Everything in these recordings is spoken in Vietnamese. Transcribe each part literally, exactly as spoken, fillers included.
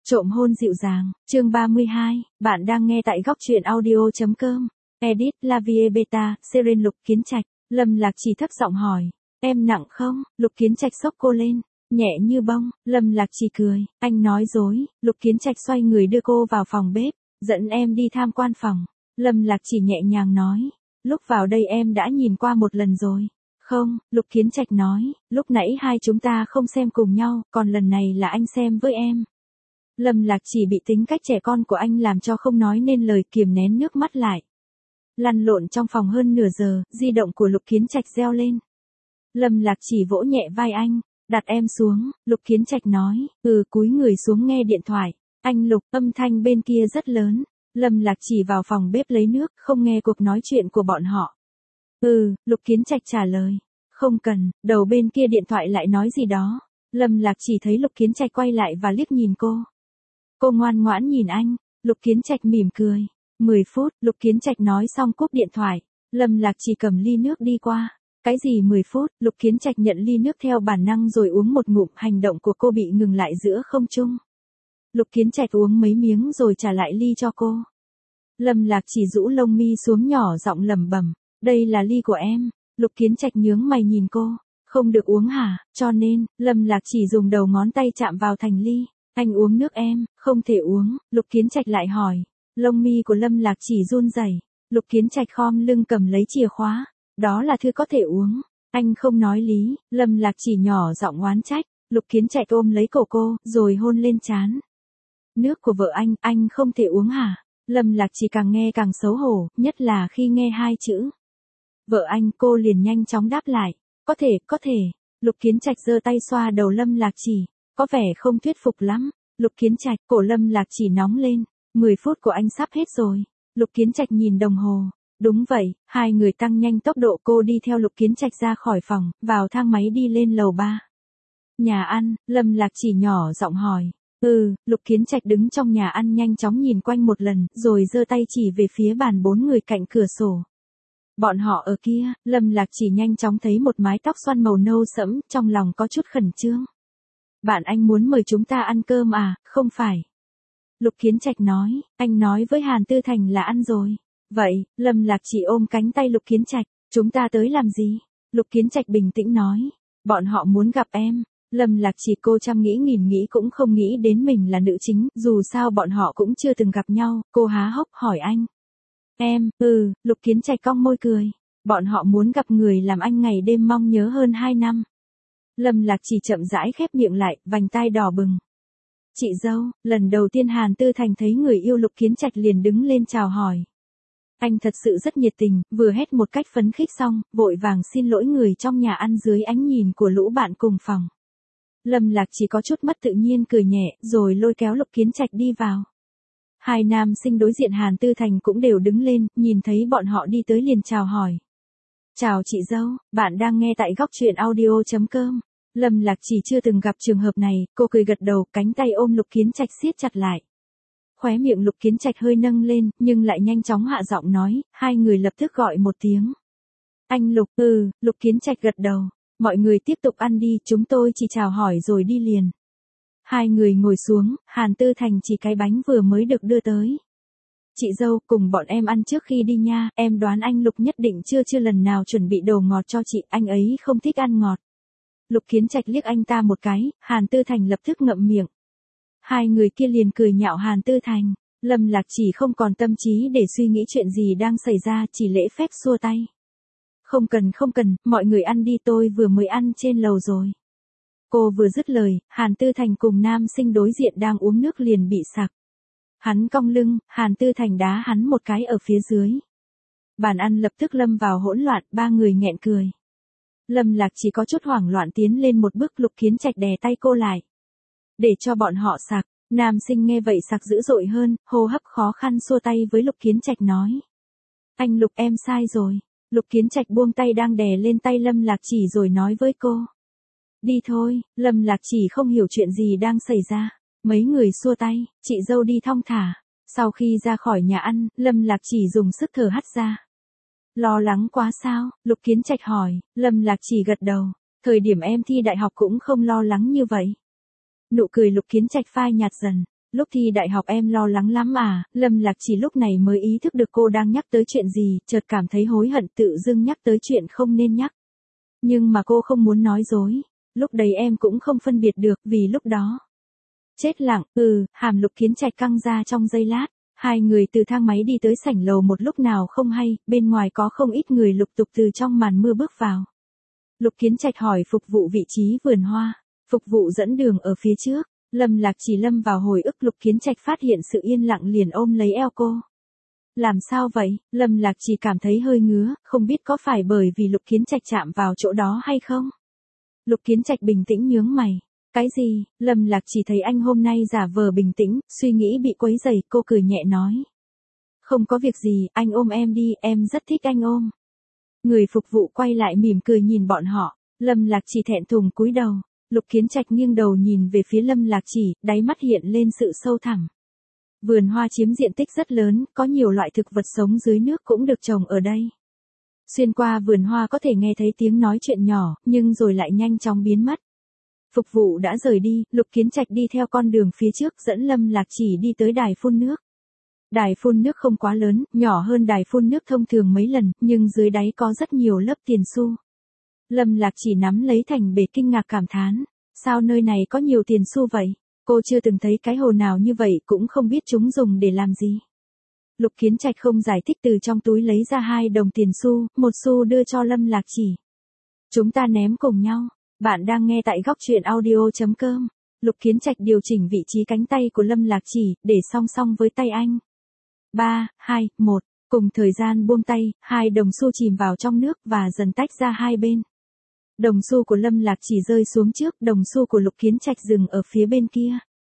Trộm hôn dịu dàng, chương ba mươi hai, bạn đang nghe tại góc truyện audio.com. Edit, La Vie Beta, Seren. Lục Kiến Trạch. Lâm Lạc Chỉ thấp giọng hỏi, em nặng không? Lục Kiến Trạch xốc cô lên, nhẹ như bông. Lâm Lạc Chỉ cười, anh nói dối. Lục Kiến Trạch xoay người đưa cô vào phòng bếp, dẫn em đi tham quan phòng. Lâm Lạc Chỉ nhẹ nhàng nói, lúc vào đây em đã nhìn qua một lần rồi. Không, Lục Kiến Trạch nói, lúc nãy hai chúng ta không xem cùng nhau, còn lần này là anh xem với em. Lâm Lạc Chỉ bị tính cách trẻ con của anh làm cho không nói nên lời, kiềm nén nước mắt lại. Lăn lộn trong phòng hơn nửa giờ, di động của Lục Kiến Trạch reo lên. Lâm Lạc Chỉ vỗ nhẹ vai anh, đặt em xuống. Lục Kiến Trạch nói, ừ, cúi người xuống nghe điện thoại. Anh Lục, âm thanh bên kia rất lớn. Lâm Lạc Chỉ vào phòng bếp lấy nước, không nghe cuộc nói chuyện của bọn họ. Ừ, Lục Kiến Trạch trả lời. Không cần. Đầu bên kia điện thoại lại nói gì đó. Lâm Lạc Chỉ thấy Lục Kiến Trạch quay lại và liếc nhìn cô. Cô ngoan ngoãn nhìn anh. Lục Kiến Trạch mỉm cười. mười phút, Lục Kiến Trạch nói xong cúp điện thoại. Lâm Lạc Chỉ cầm ly nước đi qua. Cái gì mười phút? Lục Kiến Trạch nhận ly nước theo bản năng rồi uống một ngụm, hành động của cô bị ngừng lại giữa không trung. Lục Kiến Trạch uống mấy miếng rồi trả lại ly cho cô. Lâm Lạc Chỉ rũ lông mi xuống nhỏ giọng lẩm bẩm, đây là ly của em. Lục Kiến Trạch nhướng mày nhìn cô, không được uống hả? Cho nên, Lâm Lạc Chỉ dùng đầu ngón tay chạm vào thành ly. Anh uống nước em, không thể uống. Lục Kiến Trạch lại hỏi. Lông mi của Lâm Lạc Chỉ run rẩy. Lục Kiến Trạch khom lưng cầm lấy chìa khóa. Đó là thứ có thể uống. Anh không nói lý. Lâm Lạc Chỉ nhỏ giọng oán trách. Lục Kiến Trạch ôm lấy cổ cô, rồi hôn lên trán. Nước của vợ anh, anh không thể uống hả? Lâm Lạc Chỉ càng nghe càng xấu hổ, nhất là khi nghe hai chữ vợ anh. Cô liền nhanh chóng đáp lại. Có thể, có thể. Lục Kiến Trạch giơ tay xoa đầu Lâm Lạc Chỉ. Có vẻ không thuyết phục lắm. Lục Kiến Trạch, cổ Lâm Lạc Chỉ nóng lên. mười phút của anh sắp hết rồi. Lục Kiến Trạch nhìn đồng hồ. Đúng vậy, hai người tăng nhanh tốc độ. Cô đi theo Lục Kiến Trạch ra khỏi phòng, vào thang máy đi lên lầu ba. Nhà ăn, Lâm Lạc Chỉ nhỏ giọng hỏi. Ừ, Lục Kiến Trạch đứng trong nhà ăn nhanh chóng nhìn quanh một lần, rồi giơ tay chỉ về phía bàn bốn người cạnh cửa sổ. Bọn họ ở kia. Lâm Lạc Chỉ nhanh chóng thấy một mái tóc xoăn màu nâu sẫm, trong lòng có chút khẩn trương. Bạn anh muốn mời chúng ta ăn cơm à? Không phải. Lục Kiến Trạch nói, anh nói với Hàn Tư Thành là ăn rồi. Vậy, Lâm Lạc Chỉ ôm cánh tay Lục Kiến Trạch, chúng ta tới làm gì? Lục Kiến Trạch bình tĩnh nói, bọn họ muốn gặp em. Lâm Lạc Chỉ cô trăm nghĩ nghìn nghĩ cũng không nghĩ đến mình là nữ chính, dù sao bọn họ cũng chưa từng gặp nhau. Cô há hốc hỏi anh. Em, ừ, Lục Kiến Trạch cong môi cười. Bọn họ muốn gặp người làm anh ngày đêm mong nhớ hơn hai năm. Lâm Lạc Chỉ chậm rãi khép miệng lại, vành tai đỏ bừng. Chị dâu. Lần đầu tiên Hàn Tư Thành thấy người yêu Lục Kiến Trạch liền đứng lên chào hỏi. Anh thật sự rất nhiệt tình, vừa hét một cách phấn khích xong, vội vàng xin lỗi người trong nhà ăn dưới ánh nhìn của lũ bạn cùng phòng. Lâm Lạc Chỉ có chút mất tự nhiên cười nhẹ, rồi lôi kéo Lục Kiến Trạch đi vào. Hai nam sinh đối diện Hàn Tư Thành cũng đều đứng lên, nhìn thấy bọn họ đi tới liền chào hỏi. Chào chị dâu, bạn đang nghe tại góc truyện audio.com. Lâm Lạc Chỉ chưa từng gặp trường hợp này, cô cười gật đầu, cánh tay ôm Lục Kiến Trạch siết chặt lại. Khóe miệng Lục Kiến Trạch hơi nâng lên, nhưng lại nhanh chóng hạ giọng nói, hai người lập tức gọi một tiếng. Anh Lục. Ừ, Lục Kiến Trạch gật đầu. Mọi người tiếp tục ăn đi, chúng tôi chỉ chào hỏi rồi đi liền. Hai người ngồi xuống, Hàn Tư Thành chỉ cái bánh vừa mới được đưa tới. Chị dâu, cùng bọn em ăn trước khi đi nha, em đoán anh Lục nhất định chưa chưa lần nào chuẩn bị đồ ngọt cho chị, anh ấy không thích ăn ngọt. Lục Kiến Trạch liếc anh ta một cái, Hàn Tư Thành lập tức ngậm miệng. Hai người kia liền cười nhạo Hàn Tư Thành. Lâm Lạc Chỉ không còn tâm trí để suy nghĩ chuyện gì đang xảy ra, chỉ lễ phép xua tay. Không cần không cần, mọi người ăn đi, tôi vừa mới ăn trên lầu rồi. Cô vừa dứt lời, Hàn Tư Thành cùng nam sinh đối diện đang uống nước liền bị sặc. Hắn cong lưng, Hàn Tư Thành đá hắn một cái ở phía dưới. Bàn ăn lập tức lâm vào hỗn loạn, ba người nghẹn cười. Lâm Lạc Chỉ có chút hoảng loạn tiến lên một bước. Lục Kiến Trạch đè tay cô lại. Để cho bọn họ sặc. Nam sinh nghe vậy sặc dữ dội hơn, hô hấp khó khăn xua tay với Lục Kiến Trạch nói. Anh Lục, em sai rồi. Lục Kiến Trạch buông tay đang đè lên tay Lâm Lạc Chỉ rồi nói với cô. Đi thôi. Lâm Lạc Chỉ không hiểu chuyện gì đang xảy ra. Mấy người xua tay, chị dâu đi thong thả. Sau khi ra khỏi nhà ăn, Lâm Lạc Chỉ dùng sức thở hắt ra. Lo lắng quá sao? Lục Kiến Trạch hỏi. Lâm Lạc Chỉ gật đầu. Thời điểm em thi đại học cũng không lo lắng như vậy. Nụ cười Lục Kiến Trạch phai nhạt dần. Lúc thi đại học em lo lắng lắm à, Lâm Lạc Chỉ lúc này mới ý thức được cô đang nhắc tới chuyện gì, chợt cảm thấy hối hận tự dưng nhắc tới chuyện không nên nhắc. Nhưng mà cô không muốn nói dối, lúc đấy em cũng không phân biệt được vì lúc đó. Chết lặng, ừ, hàm Lục Kiến Trạch căng ra trong giây lát, hai người từ thang máy đi tới sảnh lầu một lúc nào không hay, bên ngoài có không ít người lục tục từ trong màn mưa bước vào. Lục Kiến Trạch hỏi phục vụ vị trí vườn hoa, phục vụ dẫn đường ở phía trước. Lâm Lạc Chỉ lâm vào hồi ức. Lục Kiến Trạch phát hiện sự yên lặng liền ôm lấy eo cô. Làm sao vậy? Lâm Lạc Chỉ cảm thấy hơi ngứa, không biết có phải bởi vì Lục Kiến Trạch chạm vào chỗ đó hay không? Lục Kiến Trạch bình tĩnh nhướng mày. Cái gì? Lâm Lạc Chỉ thấy anh hôm nay giả vờ bình tĩnh, suy nghĩ bị quấy rầy, cô cười nhẹ nói. Không có việc gì, anh ôm em đi, em rất thích anh ôm. Người phục vụ quay lại mỉm cười nhìn bọn họ, Lâm Lạc Chỉ thẹn thùng cúi đầu. Lục Kiến Trạch nghiêng đầu nhìn về phía Lâm Lạc Chỉ, đáy mắt hiện lên sự sâu thẳm. Vườn hoa chiếm diện tích rất lớn, có nhiều loại thực vật sống dưới nước cũng được trồng ở đây. Xuyên qua vườn hoa có thể nghe thấy tiếng nói chuyện nhỏ, nhưng rồi lại nhanh chóng biến mất. Phục vụ đã rời đi, Lục Kiến Trạch đi theo con đường phía trước dẫn Lâm Lạc Chỉ đi tới đài phun nước. Đài phun nước không quá lớn, nhỏ hơn đài phun nước thông thường mấy lần, nhưng dưới đáy có rất nhiều lớp tiền xu. Lâm Lạc Chỉ nắm lấy thành bể kinh ngạc cảm thán, sao nơi này có nhiều tiền xu vậy? Cô chưa từng thấy cái hồ nào như vậy, cũng không biết chúng dùng để làm gì. Lục Kiến Trạch không giải thích, từ trong túi lấy ra hai đồng tiền xu, một xu đưa cho Lâm Lạc Chỉ. Chúng ta ném cùng nhau. Bạn đang nghe tại góc truyện audio chấm com. Lục Kiến Trạch điều chỉnh vị trí cánh tay của Lâm Lạc Chỉ, để song song với tay anh. ba, hai, một, cùng thời gian buông tay, hai đồng xu chìm vào trong nước và dần tách ra hai bên. Đồng xu của Lâm Lạc Chỉ rơi xuống trước, đồng xu của Lục Kiến Trạch dừng ở phía bên kia.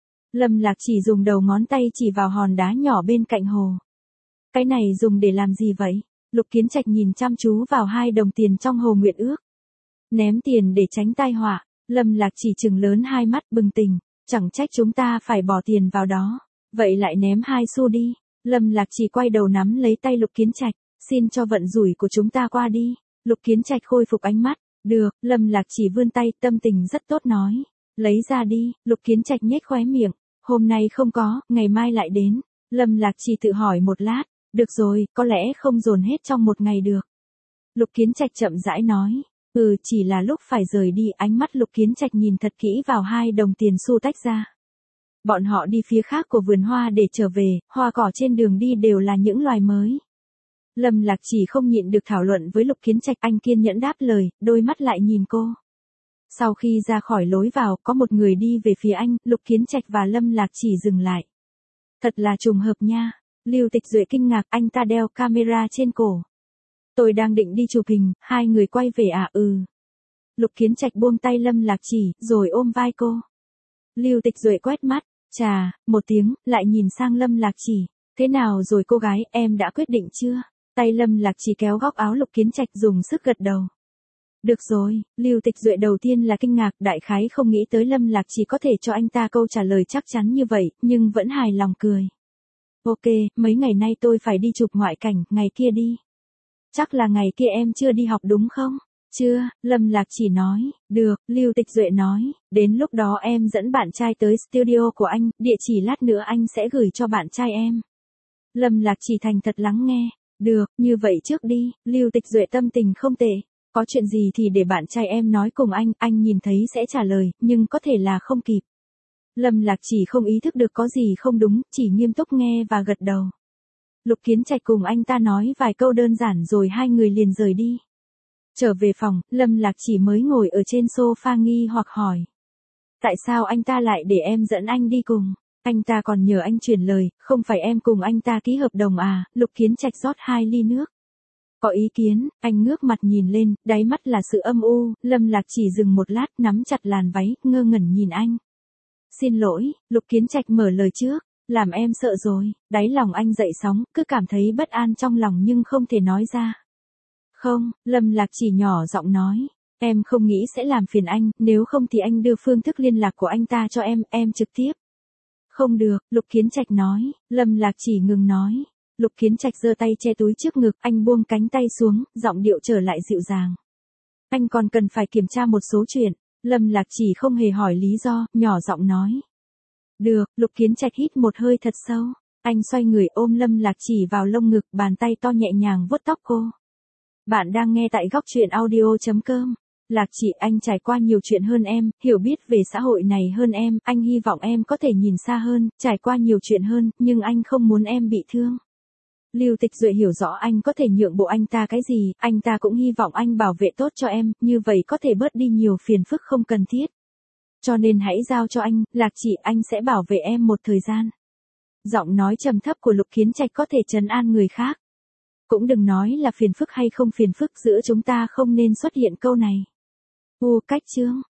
Lâm Lạc Chỉ dùng đầu ngón tay chỉ vào hòn đá nhỏ bên cạnh hồ. Cái này dùng để làm gì vậy? Lục Kiến Trạch nhìn chăm chú vào hai đồng tiền trong hồ nguyện ước. Ném tiền để tránh tai họa. Lâm Lạc Chỉ trừng lớn hai mắt bừng tỉnh, chẳng trách chúng ta phải bỏ tiền vào đó. Vậy lại ném hai xu đi. Lâm Lạc Chỉ quay đầu nắm lấy tay Lục Kiến Trạch, xin cho vận rủi của chúng ta qua đi. Lục Kiến Trạch khôi phục ánh mắt. Được, Lâm Lạc Chỉ vươn tay, tâm tình rất tốt nói. Lấy ra đi. Lục Kiến Trạch nhếch khóe miệng. Hôm nay không có, ngày mai lại đến. Lâm Lạc Chỉ tự hỏi một lát. Được rồi, có lẽ không dồn hết trong một ngày được. Lục Kiến Trạch chậm rãi nói. Ừ, chỉ là lúc phải rời đi, ánh mắt Lục Kiến Trạch nhìn thật kỹ vào hai đồng tiền xu tách ra. Bọn họ đi phía khác của vườn hoa để trở về, hoa cỏ trên đường đi đều là những loài mới. Lâm Lạc Chỉ không nhịn được thảo luận với Lục Kiến Trạch, anh kiên nhẫn đáp lời, đôi mắt lại nhìn cô. Sau khi ra khỏi lối vào, có một người đi về phía anh, Lục Kiến Trạch và Lâm Lạc Chỉ dừng lại. Thật là trùng hợp nha. Lưu Tịch Duệ kinh ngạc, anh ta đeo camera trên cổ. Tôi đang định đi chụp hình, hai người quay về à? Ừ. Lục Kiến Trạch buông tay Lâm Lạc Chỉ, rồi ôm vai cô. Lưu Tịch Duệ quét mắt, chà, một tiếng, lại nhìn sang Lâm Lạc Chỉ. Thế nào rồi cô gái, em đã quyết định chưa? Tay Lâm Lạc Chỉ kéo góc áo Lục Kiến Trạch, dùng sức gật đầu. Được rồi, Lưu Tịch Duệ đầu tiên là kinh ngạc, đại khái không nghĩ tới Lâm Lạc Chỉ có thể cho anh ta câu trả lời chắc chắn như vậy, nhưng vẫn hài lòng cười. Ok, mấy ngày nay tôi phải đi chụp ngoại cảnh, ngày kia đi. Chắc là ngày kia em chưa đi học đúng không? Chưa, Lâm Lạc Chỉ nói. Được, Lưu Tịch Duệ nói. Đến lúc đó em dẫn bạn trai tới studio của anh, địa chỉ lát nữa anh sẽ gửi cho bạn trai em. Lâm Lạc Chỉ thành thật lắng nghe. Được, như vậy trước đi. Lưu Tịch Duệ tâm tình không tệ. Có chuyện gì thì để bạn trai em nói cùng anh, anh nhìn thấy sẽ trả lời, nhưng có thể là không kịp. Lâm Lạc Chỉ không ý thức được có gì không đúng, chỉ nghiêm túc nghe và gật đầu. Lục Kiến Trạch cùng anh ta nói vài câu đơn giản rồi hai người liền rời đi. Trở về phòng, Lâm Lạc Chỉ mới ngồi ở trên sofa nghi hoặc hỏi. Tại sao anh ta lại để em dẫn anh đi cùng? Anh ta còn nhờ anh truyền lời, không phải em cùng anh ta ký hợp đồng à? Lục Kiến Trạch rót hai ly nước. Có ý kiến, anh ngước mặt nhìn lên, đáy mắt là sự âm u. Lâm Lạc Chỉ dừng một lát, nắm chặt làn váy, ngơ ngẩn nhìn anh. Xin lỗi, Lục Kiến Trạch mở lời trước. Làm em sợ rồi. Đáy lòng anh dậy sóng, cứ cảm thấy bất an trong lòng nhưng không thể nói ra. Không, Lâm Lạc Chỉ nhỏ giọng nói. Em không nghĩ sẽ làm phiền anh, nếu không thì anh đưa phương thức liên lạc của anh ta cho em, em trực tiếp. Không được, Lục Kiến Trạch nói. Lâm Lạc Chỉ ngừng nói. Lục Kiến Trạch giơ tay che túi trước ngực, anh buông cánh tay xuống, giọng điệu trở lại dịu dàng. Anh còn cần phải kiểm tra một số chuyện. Lâm Lạc Chỉ không hề hỏi lý do, nhỏ giọng nói. Được, Lục Kiến Trạch hít một hơi thật sâu. Anh xoay người ôm Lâm Lạc Chỉ vào lông ngực, bàn tay to nhẹ nhàng vuốt tóc cô. Bạn đang nghe tại góc truyện audio.com. Lạc Chỉ, anh trải qua nhiều chuyện hơn em, hiểu biết về xã hội này hơn em, anh hy vọng em có thể nhìn xa hơn, trải qua nhiều chuyện hơn, nhưng anh không muốn em bị thương. Lưu Tịch Duệ hiểu rõ anh có thể nhượng bộ anh ta cái gì, anh ta cũng hy vọng anh bảo vệ tốt cho em, như vậy có thể bớt đi nhiều phiền phức không cần thiết. Cho nên hãy giao cho anh, Lạc Chỉ, anh sẽ bảo vệ em một thời gian. Giọng nói trầm thấp của Lục Kiến Trạch có thể trấn an người khác. Cũng đừng nói là phiền phức hay không phiền phức, giữa chúng ta không nên xuất hiện câu này. U cách chương,